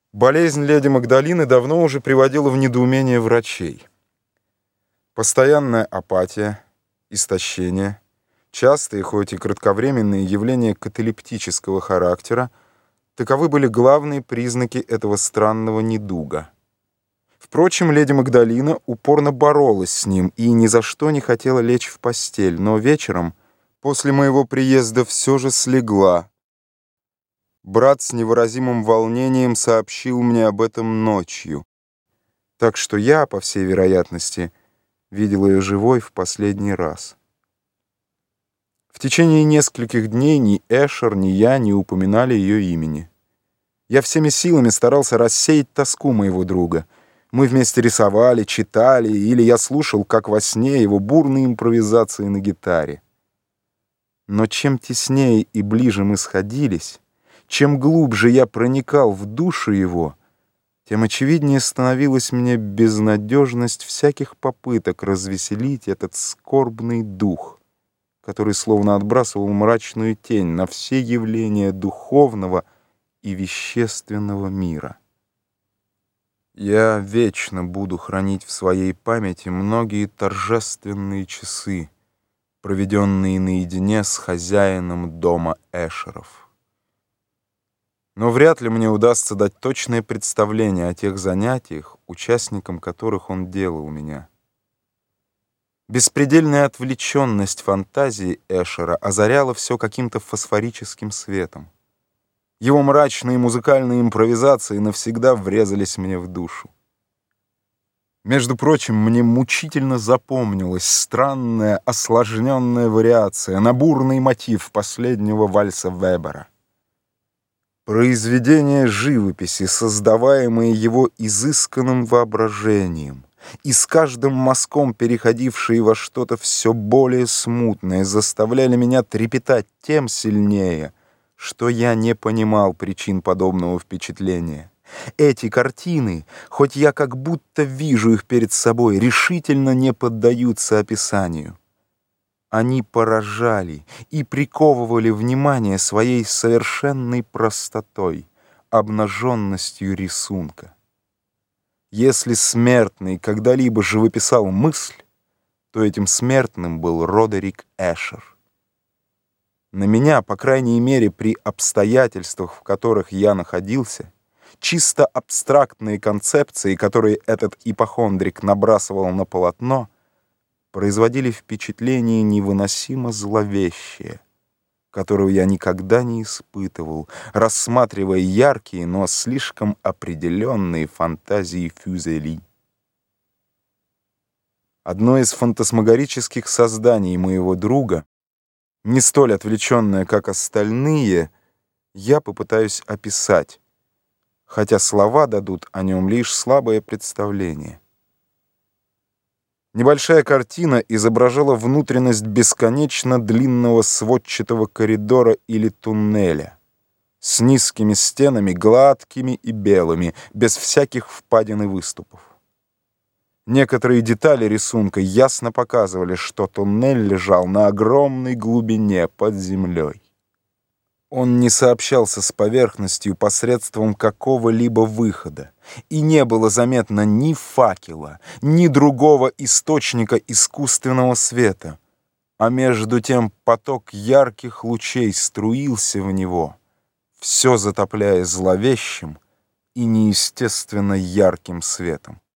Болезнь леди Магдалины давно уже приводила в недоумение врачей. Постоянная апатия, истощение, частые, хоть и кратковременные явления каталептического характера — таковы были главные признаки этого странного недуга. Впрочем, леди Магдалина упорно боролась с ним и ни за что не хотела лечь в постель, но вечером, после моего приезда, все же слегла. Брат с невыразимым волнением сообщил мне об этом ночью, так что я, по всей вероятности, видел ее живой в последний раз. В течение нескольких дней ни Эшер, ни я не упоминали ее имени. Я всеми силами старался рассеять тоску моего друга. Мы вместе рисовали, читали, или я слушал, как во сне, его бурные импровизации на гитаре. Но чем теснее и ближе мы сходились, чем глубже я проникал в душу его, тем очевиднее становилась мне безнадежность всяких попыток развеселить этот скорбный дух, который словно отбрасывал мрачную тень на все явления духовного и вещественного мира. Я вечно буду хранить в своей памяти многие торжественные часы, проведенные наедине с хозяином дома Эшеров. Но вряд ли мне удастся дать точное представление о тех занятиях, участником которых он делал меня. Беспредельная отвлеченность фантазии Эшера озаряла все каким-то фосфорическим светом. Его мрачные музыкальные импровизации навсегда врезались мне в душу. Между прочим, мне мучительно запомнилась странная осложненная вариация на бурный мотив последнего вальса Вебера. Произведения живописи, создаваемые его изысканным воображением, и с каждым мазком переходившие во что-то все более смутное, заставляли меня трепетать тем сильнее, что я не понимал причин подобного впечатления. Эти картины, хоть я как будто вижу их перед собой, решительно не поддаются описанию. Они поражали и приковывали внимание своей совершенной простотой, обнаженностью рисунка. Если смертный когда-либо живописал мысль, то этим смертным был Родерик Эшер. На меня, по крайней мере, при обстоятельствах, в которых я находился, чисто абстрактные концепции, которые этот ипохондрик набрасывал на полотно, производили впечатление невыносимо зловещее, которого я никогда не испытывал, рассматривая яркие, но слишком определенные фантазии Фюзели. Одно из фантасмагорических созданий моего друга, не столь отвлеченное, как остальные, я попытаюсь описать, хотя слова дадут о нем лишь слабое представление. Небольшая картина изображала внутренность бесконечно длинного сводчатого коридора или туннеля с низкими стенами, гладкими и белыми, без всяких впадин и выступов. Некоторые детали рисунка ясно показывали, что туннель лежал на огромной глубине под землей. Он не сообщался с поверхностью посредством какого-либо выхода, и не было заметно ни факела, ни другого источника искусственного света, а между тем поток ярких лучей струился в него, все затопляя зловещим и неестественно ярким светом.